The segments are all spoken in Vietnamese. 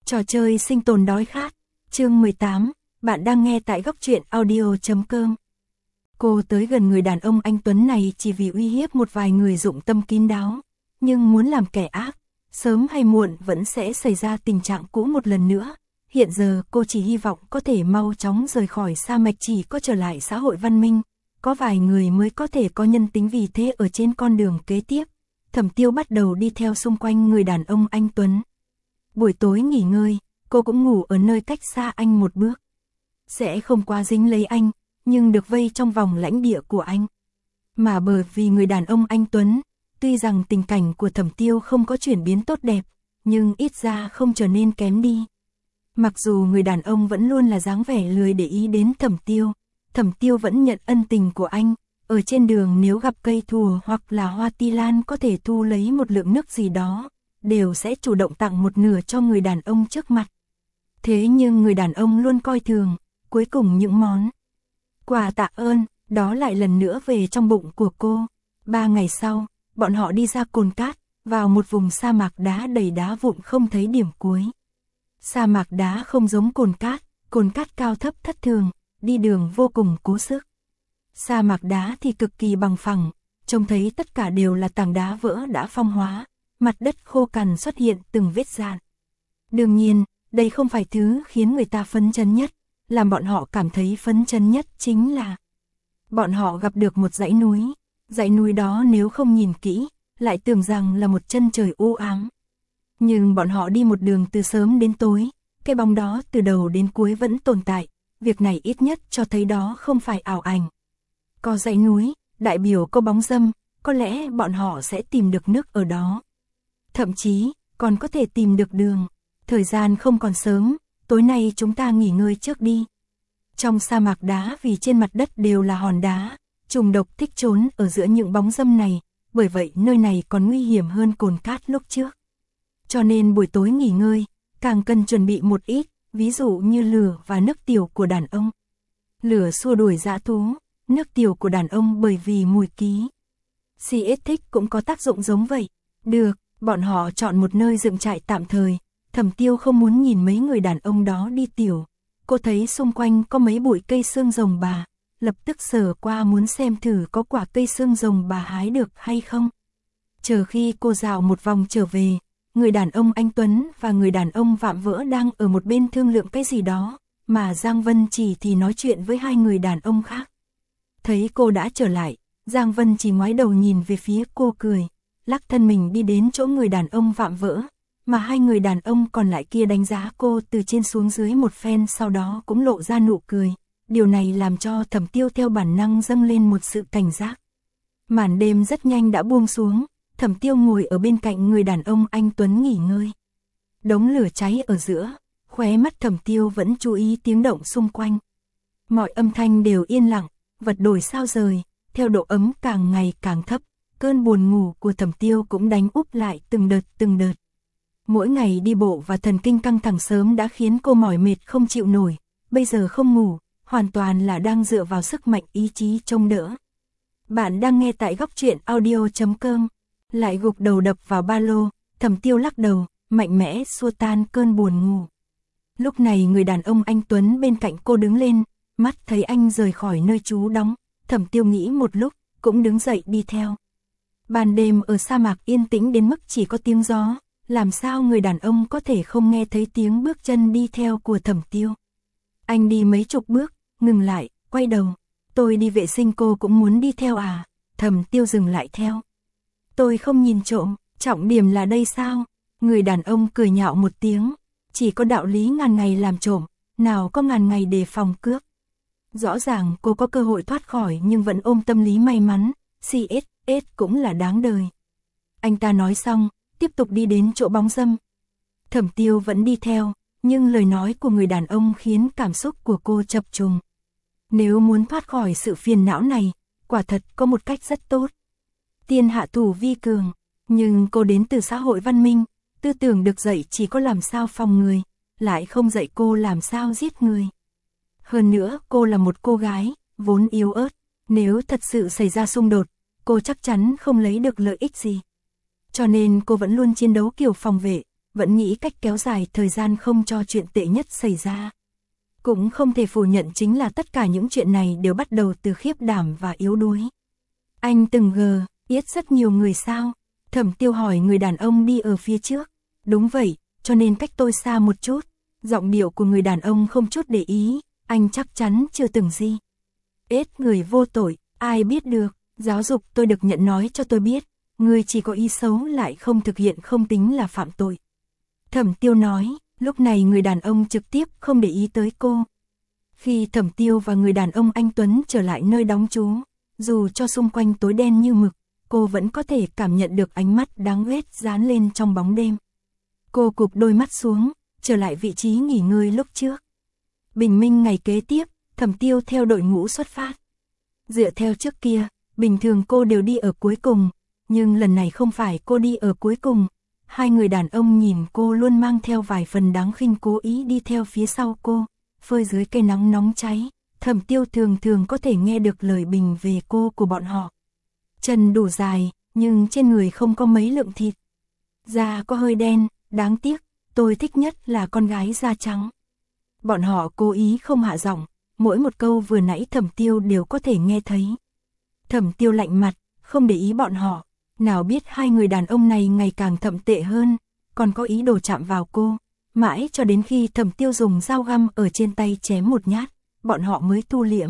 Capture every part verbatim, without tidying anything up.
Trò chơi sinh tồn đói khát, chương mười tám, bạn đang nghe tại góc truyện audio chấm com. Cô tới gần người đàn ông anh Tuấn này chỉ vì uy hiếp một vài người dụng tâm kín đáo, nhưng muốn làm kẻ ác, sớm hay muộn vẫn sẽ xảy ra tình trạng cũ một lần nữa. Hiện giờ cô chỉ hy vọng có thể mau chóng rời khỏi sa mạc, chỉ có trở lại xã hội văn minh, có vài người mới có thể có nhân tính. Vì thế ở trên con đường kế tiếp, Thẩm Tiêu bắt đầu đi theo xung quanh người đàn ông anh Tuấn. Buổi tối nghỉ ngơi, cô cũng ngủ ở nơi cách xa anh một bước. Sẽ không quá dính lấy anh, nhưng được vây trong vòng lãnh địa của anh. Mà bởi vì người đàn ông anh Tuấn, tuy rằng tình cảnh của Thẩm Tiêu không có chuyển biến tốt đẹp, nhưng ít ra không trở nên kém đi. Mặc dù người đàn ông vẫn luôn là dáng vẻ lười để ý đến Thẩm Tiêu, Thẩm Tiêu vẫn nhận ân tình của anh. Ở trên đường nếu gặp cây thùa hoặc là hoa ti lan có thể thu lấy một lượng nước gì đó, đều sẽ chủ động tặng một nửa cho người đàn ông trước mặt. Thế nhưng người đàn ông luôn coi thường, cuối cùng những món quà tạ ơn, đó lại lần nữa về trong bụng của cô. Ba ngày sau, bọn họ đi ra Cồn Cát, vào một vùng sa mạc đá đầy đá vụn không thấy điểm cuối. Sa mạc đá không giống Cồn Cát, Cồn Cát cao thấp thất thường, đi đường vô cùng cố sức. Sa mạc đá thì cực kỳ bằng phẳng, trông thấy tất cả đều là tảng đá vỡ đã phong hóa, mặt đất khô cằn xuất hiện từng vết dạn. Đương nhiên, đây không phải thứ khiến người ta phấn chấn nhất, làm bọn họ cảm thấy phấn chấn nhất chính là bọn họ gặp được một dãy núi. Dãy núi đó nếu không nhìn kỹ, lại tưởng rằng là một chân trời u ám. Nhưng bọn họ đi một đường từ sớm đến tối, cái bóng đó từ đầu đến cuối vẫn tồn tại, việc này ít nhất cho thấy đó không phải ảo ảnh. Có dãy núi, đại biểu có bóng dâm, có lẽ bọn họ sẽ tìm được nước ở đó. Thậm chí, còn có thể tìm được đường. Thời gian không còn sớm, tối nay chúng ta nghỉ ngơi trước đi. Trong sa mạc đá vì trên mặt đất đều là hòn đá, trùng độc thích trốn ở giữa những bóng dâm này, bởi vậy nơi này còn nguy hiểm hơn Cồn Cát lúc trước. Cho nên buổi tối nghỉ ngơi, càng cần chuẩn bị một ít, ví dụ như lửa và nước tiểu của đàn ông. Lửa xua đuổi dã thú, nước tiểu của đàn ông bởi vì mùi ký xê ét thích cũng có tác dụng giống vậy. Được, bọn họ chọn một nơi dựng trại tạm thời. Thẩm Tiêu không muốn nhìn mấy người đàn ông đó đi tiểu. Cô thấy xung quanh có mấy bụi cây xương rồng bà, lập tức sờ qua muốn xem thử có quả cây xương rồng bà hái được hay không. Chờ khi cô dạo một vòng trở về, người đàn ông anh Tuấn và người đàn ông vạm vỡ đang ở một bên thương lượng cái gì đó, mà Giang Vân Chỉ thì nói chuyện với hai người đàn ông khác. Thấy cô đã trở lại, Giang Vân Chỉ ngoái đầu nhìn về phía cô cười, lắc thân mình đi đến chỗ người đàn ông vạm vỡ, mà hai người đàn ông còn lại kia đánh giá cô từ trên xuống dưới một phen, sau đó cũng lộ ra nụ cười. Điều này làm cho Thẩm Tiêu theo bản năng dâng lên một sự cảnh giác. Màn đêm rất nhanh đã buông xuống, Thẩm Tiêu ngồi ở bên cạnh người đàn ông anh Tuấn nghỉ ngơi. Đống lửa cháy ở giữa, khóe mắt Thẩm Tiêu vẫn chú ý tiếng động xung quanh. Mọi âm thanh đều yên lặng, vật đổi sao rời, theo độ ấm càng ngày càng thấp, cơn buồn ngủ của Thẩm Tiêu cũng đánh úp lại từng đợt từng đợt. Mỗi ngày đi bộ và thần kinh căng thẳng sớm đã khiến cô mỏi mệt không chịu nổi, bây giờ không ngủ, hoàn toàn là đang dựa vào sức mạnh ý chí trông đỡ. Bạn đang nghe tại góc truyện audio chấm com. Lại gục đầu đập vào ba lô, Thẩm Tiêu lắc đầu, mạnh mẽ xua tan cơn buồn ngủ. Lúc này người đàn ông anh Tuấn bên cạnh cô đứng lên, mắt thấy anh rời khỏi nơi trú đóng, Thẩm Tiêu nghĩ một lúc, cũng đứng dậy đi theo. Ban đêm ở sa mạc yên tĩnh đến mức chỉ có tiếng gió, làm sao người đàn ông có thể không nghe thấy tiếng bước chân đi theo của Thẩm Tiêu. Anh đi mấy chục bước, ngừng lại, quay đầu, tôi đi vệ sinh cô cũng muốn đi theo à? Thẩm Tiêu dừng lại theo. Tôi không nhìn trộm, trọng điểm là đây sao? Người đàn ông cười nhạo một tiếng, chỉ có đạo lý ngàn ngày làm trộm, nào có ngàn ngày đề phòng cướp. Rõ ràng cô có cơ hội thoát khỏi nhưng vẫn ôm tâm lý may mắn, xê ét ét cũng là đáng đời. Anh ta nói xong, tiếp tục đi đến chỗ bóng dâm. Thẩm Tiêu vẫn đi theo, nhưng lời nói của người đàn ông khiến cảm xúc của cô chập trùng. Nếu muốn thoát khỏi sự phiền não này, quả thật có một cách rất tốt. Tiên hạ thủ vi cường, nhưng cô đến từ xã hội văn minh, tư tưởng được dạy chỉ có làm sao phòng người, lại không dạy cô làm sao giết người. Hơn nữa cô là một cô gái, vốn yếu ớt, nếu thật sự xảy ra xung đột, cô chắc chắn không lấy được lợi ích gì. Cho nên cô vẫn luôn chiến đấu kiểu phòng vệ, vẫn nghĩ cách kéo dài thời gian không cho chuyện tệ nhất xảy ra. Cũng không thể phủ nhận chính là tất cả những chuyện này đều bắt đầu từ khiếp đảm và yếu đuối. Anh từng gờ, yết rất nhiều người sao? Thẩm Tiêu hỏi người đàn ông đi ở phía trước. Đúng vậy, cho nên cách tôi xa một chút. Giọng điệu của người đàn ông không chút để ý, anh chắc chắn chưa từng gì. Ết người vô tội, ai biết được, giáo dục tôi được nhận nói cho tôi biết, người chỉ có ý xấu lại không thực hiện không tính là phạm tội. Thẩm Tiêu nói, lúc này người đàn ông trực tiếp không để ý tới cô. Khi Thẩm Tiêu và người đàn ông anh Tuấn trở lại nơi đóng trú, dù cho xung quanh tối đen như mực, cô vẫn có thể cảm nhận được ánh mắt đáng ghét dán lên trong bóng đêm. Cô cụp đôi mắt xuống, trở lại vị trí nghỉ ngơi lúc trước. Bình minh ngày kế tiếp, Thẩm Tiêu theo đội ngũ xuất phát. Dựa theo trước kia, bình thường cô đều đi ở cuối cùng, nhưng lần này không phải cô đi ở cuối cùng. Hai người đàn ông nhìn cô luôn mang theo vài phần đáng khinh cố ý đi theo phía sau cô, phơi dưới cây nắng nóng cháy. Thẩm Tiêu thường thường có thể nghe được lời bình về cô của bọn họ. Chân đủ dài, nhưng trên người không có mấy lượng thịt. Da có hơi đen, đáng tiếc, tôi thích nhất là con gái da trắng. Bọn họ cố ý không hạ giọng, mỗi một câu vừa nãy Thẩm Tiêu đều có thể nghe thấy. Thẩm Tiêu lạnh mặt, không để ý bọn họ, nào biết hai người đàn ông này ngày càng thậm tệ hơn, còn có ý đồ chạm vào cô, mãi cho đến khi Thẩm Tiêu dùng dao găm ở trên tay chém một nhát, bọn họ mới thu liễm.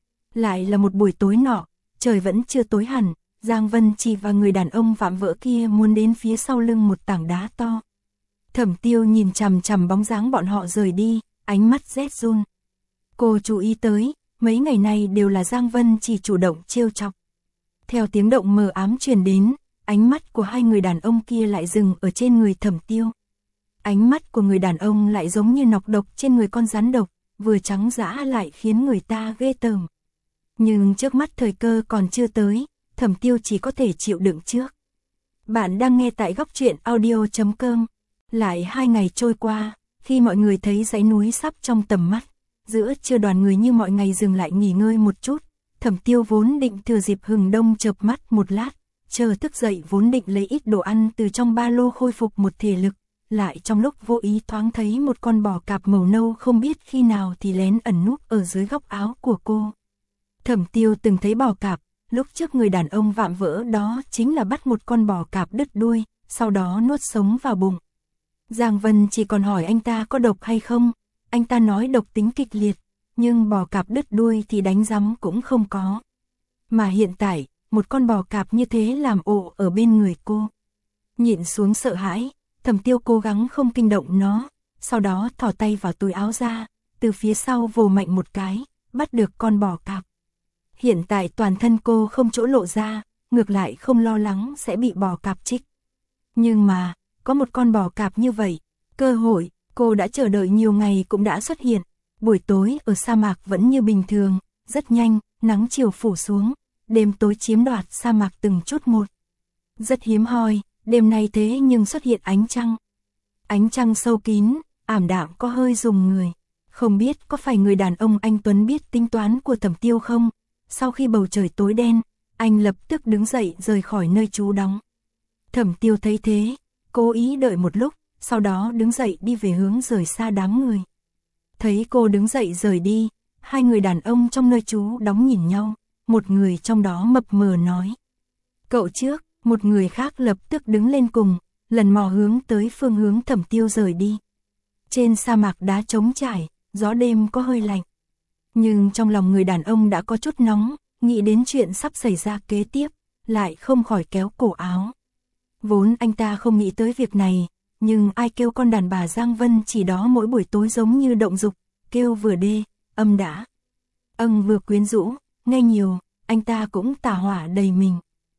Lại là một buổi tối nọ, trời vẫn chưa tối hẳn, Giang Vân Chi và người đàn ông vạm vỡ kia muốn đến phía sau lưng một tảng đá to. Thẩm Tiêu nhìn chằm chằm bóng dáng bọn họ rời đi, ánh mắt rét run. Cô chú ý tới, mấy ngày này đều là Giang Vân Chi chủ động trêu chọc. Theo tiếng động mờ ám truyền đến, ánh mắt của hai người đàn ông kia lại dừng ở trên người Thẩm Tiêu. Ánh mắt của người đàn ông lại giống như nọc độc trên người con rắn độc, vừa trắng dã lại khiến người ta ghê tởm. Nhưng trước mắt thời cơ còn chưa tới, Thẩm Tiêu chỉ có thể chịu đựng trước. Bạn đang nghe tại góc truyện audio chấm com. Lại hai ngày trôi qua, khi mọi người thấy dãy núi sắp trong tầm mắt, giữa trưa đoàn người như mọi ngày dừng lại nghỉ ngơi một chút. Thẩm Tiêu vốn định thừa dịp hừng đông chợp mắt một lát, chờ thức dậy vốn định lấy ít đồ ăn từ trong ba lô khôi phục một thể lực, lại trong lúc vô ý thoáng thấy một con bò cạp màu nâu không biết khi nào thì lén ẩn núp ở dưới góc áo của cô. Thẩm Tiêu từng thấy bò cạp, lúc trước người đàn ông vạm vỡ đó chính là bắt một con bò cạp đứt đuôi, sau đó nuốt sống vào bụng. Giang Vân chỉ còn hỏi anh ta có độc hay không, anh ta nói độc tính kịch liệt, nhưng bò cạp đứt đuôi thì đánh rắm cũng không có. Mà hiện tại, một con bò cạp như thế làm ộ ở bên người cô. Nhịn xuống sợ hãi, Thẩm Tiêu cố gắng không kinh động nó, sau đó thò tay vào túi áo ra, từ phía sau vồ mạnh một cái, bắt được con bò cạp. Hiện tại toàn thân cô không chỗ lộ ra, ngược lại không lo lắng sẽ bị bò cạp trích. Nhưng mà, có một con bò cạp như vậy, cơ hội, cô đã chờ đợi nhiều ngày cũng đã xuất hiện. Buổi tối ở sa mạc vẫn như bình thường, rất nhanh, nắng chiều phủ xuống, đêm tối chiếm đoạt sa mạc từng chút một. Rất hiếm hoi, đêm nay thế nhưng xuất hiện ánh trăng. Ánh trăng sâu kín, ảm đạm có hơi rùng người. Không biết có phải người đàn ông anh Tuấn biết tính toán của Thẩm Tiêu không? Sau khi bầu trời tối đen, anh lập tức đứng dậy rời khỏi nơi trú đóng. Thẩm Tiêu thấy thế, cố ý đợi một lúc, sau đó đứng dậy đi về hướng rời xa đám người. Thấy cô đứng dậy rời đi, hai người đàn ông trong nơi trú đóng nhìn nhau, một người trong đó mập mờ nói. Cậu trước, một người khác lập tức đứng lên cùng, lần mò hướng tới phương hướng Thẩm Tiêu rời đi. Trên sa mạc đá trống trải, gió đêm có hơi lạnh. Nhưng trong lòng người đàn ông đã có chút nóng, nghĩ đến chuyện sắp xảy ra kế tiếp, lại không khỏi kéo cổ áo. Vốn anh ta không nghĩ tới việc này, nhưng ai kêu con đàn bà Giang Vân chỉ đó mỗi buổi tối giống như động dục, kêu vừa đê, âm đã. Âng vừa quyến rũ, nghe nhiều, anh ta cũng tà hỏa đầy mình.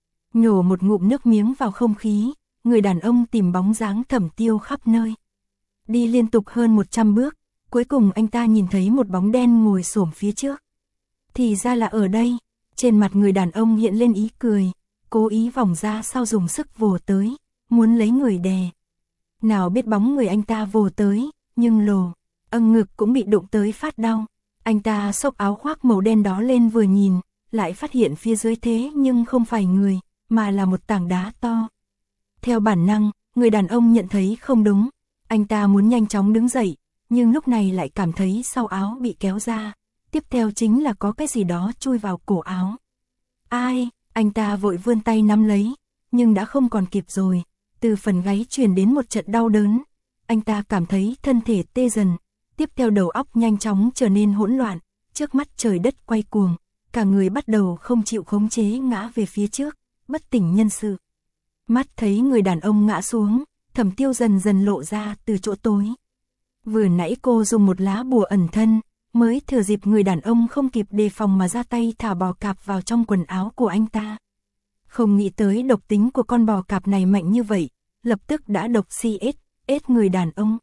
Nhổ một ngụm nước miếng vào không khí, người đàn ông tìm bóng dáng Thẩm Tiêu khắp nơi. Đi liên tục hơn một trăm bước, cuối cùng anh ta nhìn thấy một bóng đen ngồi xổm phía trước. Thì ra là ở đây, trên mặt người đàn ông hiện lên ý cười, cố ý vòng ra sau dùng sức vồ tới, muốn lấy người đè. Nào biết bóng người anh ta vồ tới, nhưng lồ, âng ngực cũng bị đụng tới phát đau. Anh ta xốc áo khoác màu đen đó lên vừa nhìn, lại phát hiện phía dưới thế nhưng không phải người, mà là một tảng đá to. Theo bản năng, người đàn ông nhận thấy không đúng, anh ta muốn nhanh chóng đứng dậy, nhưng lúc này lại cảm thấy sau áo bị kéo ra, tiếp theo chính là có cái gì đó chui vào cổ áo. Ai, anh ta vội vươn tay nắm lấy, nhưng đã không còn kịp rồi, từ phần gáy truyền đến một trận đau đớn, anh ta cảm thấy thân thể tê dần, tiếp theo đầu óc nhanh chóng trở nên hỗn loạn, trước mắt trời đất quay cuồng, cả người bắt đầu không chịu khống chế ngã về phía trước, bất tỉnh nhân sự. Mắt thấy người đàn ông ngã xuống, Thẩm Tiêu dần dần lộ ra từ chỗ tối. Vừa nãy cô dùng một lá bùa ẩn thân, mới thừa dịp người đàn ông không kịp đề phòng mà ra tay thả bò cạp vào trong quần áo của anh ta. Không nghĩ tới độc tính của con bò cạp này mạnh như vậy, lập tức đã độc xê ét, ét người đàn ông.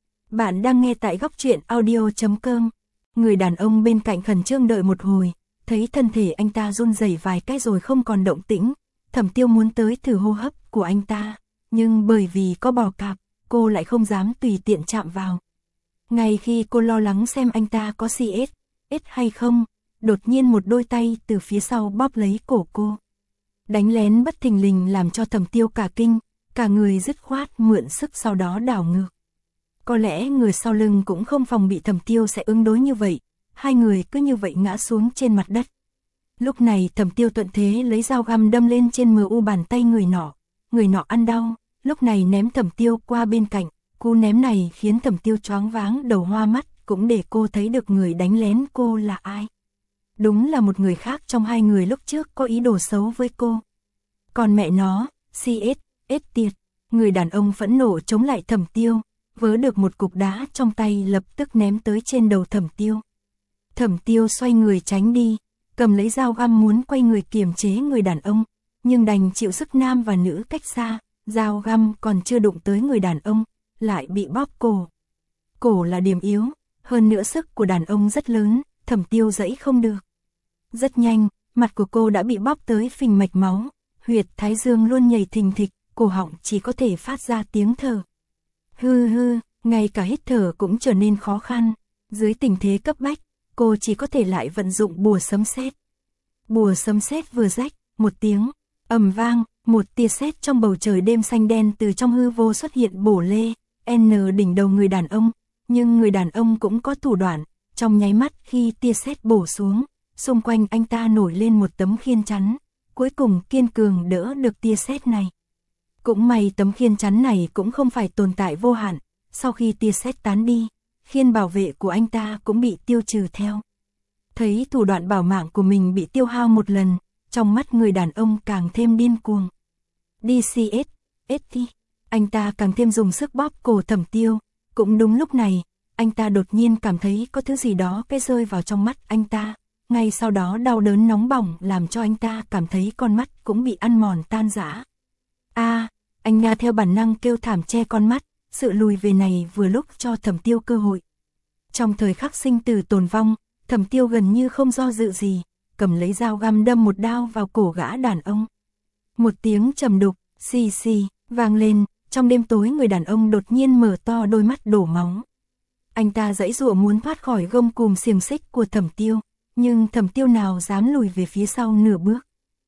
Bạn đang nghe tại góc truyện audio chấm com. Người đàn ông bên cạnh khẩn trương đợi một hồi, thấy thân thể anh ta run rẩy vài cái rồi không còn động tĩnh, Thẩm Tiêu muốn tới thử hô hấp của anh ta, nhưng bởi vì có bò cạp, cô lại không dám tùy tiện chạm vào. Ngay khi cô lo lắng xem anh ta có xê ét, ét hay không, đột nhiên một đôi tay từ phía sau bóp lấy cổ cô. Đánh lén bất thình lình làm cho Thẩm Tiêu cả kinh, cả người dứt khoát mượn sức sau đó đảo ngược. Có lẽ người sau lưng cũng không phòng bị Thẩm Tiêu sẽ ứng đối như vậy, hai người cứ như vậy ngã xuống trên mặt đất. Lúc này Thẩm Tiêu thuận thế lấy dao găm đâm lên trên mờ u bàn tay người nọ, người nọ ăn đau, lúc này ném Thẩm Tiêu qua bên cạnh, cú ném này khiến Thẩm Tiêu choáng váng đầu hoa mắt, cũng để cô thấy được người đánh lén cô là ai. Đúng là một người khác trong hai người lúc trước có ý đồ xấu với cô. Còn mẹ nó, xê ét, ét tiệt, người đàn ông phẫn nộ chống lại Thẩm Tiêu, vớ được một cục đá trong tay lập tức ném tới trên đầu Thẩm Tiêu. Thẩm Tiêu xoay người tránh đi, cầm lấy dao găm muốn quay người kiềm chế người đàn ông, nhưng đành chịu sức nam và nữ cách xa, dao găm còn chưa đụng tới người đàn ông, lại bị bóp cổ. Cổ là điểm yếu, hơn nữa sức của đàn ông rất lớn, Thẩm Tiêu giãy không được. Rất nhanh, mặt của cô đã bị bóp tới phình mạch máu, huyệt thái dương luôn nhảy thình thịch, cổ họng chỉ có thể phát ra tiếng thở. Hư hư, ngay cả hít thở cũng trở nên khó khăn, dưới tình thế cấp bách, cô chỉ có thể lại vận dụng bùa sấm sét. Bùa sấm sét vừa rách, một tiếng ầm vang, một tia sét trong bầu trời đêm xanh đen từ trong hư vô xuất hiện bổ lê, n đỉnh đầu người đàn ông, nhưng người đàn ông cũng có thủ đoạn, trong nháy mắt khi tia sét bổ xuống, xung quanh anh ta nổi lên một tấm khiên chắn, cuối cùng kiên cường đỡ được tia sét này. Cũng may tấm khiên chắn này cũng không phải tồn tại vô hạn, sau khi tia sét tán đi, khiên bảo vệ của anh ta cũng bị tiêu trừ theo. Thấy thủ đoạn bảo mạng của mình bị tiêu hao một lần, trong mắt người đàn ông càng thêm điên cuồng. đê xê ét, ét đi, anh ta càng thêm dùng sức bóp cổ Thẩm Tiêu, cũng đúng lúc này, anh ta đột nhiên cảm thấy có thứ gì đó cái rơi vào trong mắt anh ta, ngay sau đó đau đớn nóng bỏng làm cho anh ta cảm thấy con mắt cũng bị ăn mòn tan rã. A, anh Nga theo bản năng kêu thảm che con mắt, sự lùi về này vừa lúc cho Thẩm Tiêu cơ hội. Trong thời khắc sinh tử tồn vong, Thẩm Tiêu gần như không do dự gì, cầm lấy dao găm đâm một đao vào cổ gã đàn ông. Một tiếng trầm đục, xì xì, vang lên, trong đêm tối người đàn ông đột nhiên mở to đôi mắt đổ máu. Anh ta giãy giụa muốn thoát khỏi gông cùm xiềng xích của Thẩm Tiêu, nhưng Thẩm Tiêu nào dám lùi về phía sau nửa bước.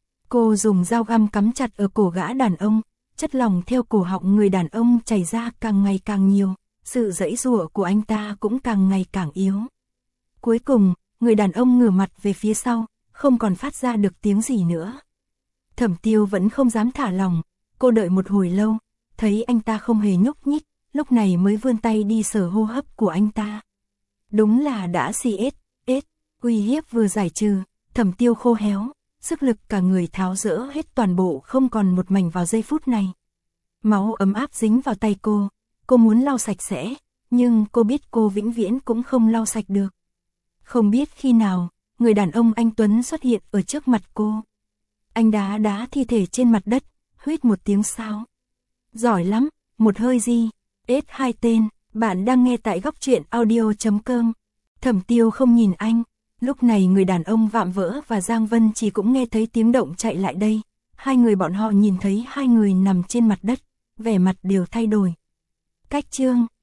Cô dùng dao găm cắm chặt ở cổ gã đàn ông, chất lỏng theo cổ họng người đàn ông chảy ra càng ngày càng nhiều, sự giãy giụa của anh ta cũng càng ngày càng yếu. Cuối cùng, người đàn ông ngửa mặt về phía sau, không còn phát ra được tiếng gì nữa. Thẩm Tiêu vẫn không dám thả lòng, cô đợi một hồi lâu, thấy anh ta không hề nhúc nhích, lúc này mới vươn tay đi sờ hô hấp của anh ta. Đúng là đã xê ét, ét, uy hiếp vừa giải trừ, Thẩm Tiêu khô héo, sức lực cả người tháo rỡ hết toàn bộ không còn một mảnh vào giây phút này. Máu ấm áp dính vào tay cô, cô muốn lau sạch sẽ, nhưng cô biết cô vĩnh viễn cũng không lau sạch được. Không biết khi nào, người đàn ông anh Tuấn xuất hiện ở trước mặt cô. Anh đá đá thi thể trên mặt đất, huýt một tiếng sao. Giỏi lắm, một hơi gì, ết hai tên, bạn đang nghe tại góc truyện audio chấm com. Thẩm Tiêu không nhìn anh, lúc này người đàn ông Vạm Vỡ và Giang Vân chỉ cũng nghe thấy tiếng động chạy lại đây. Hai người bọn họ nhìn thấy hai người nằm trên mặt đất, vẻ mặt đều thay đổi. Cách chương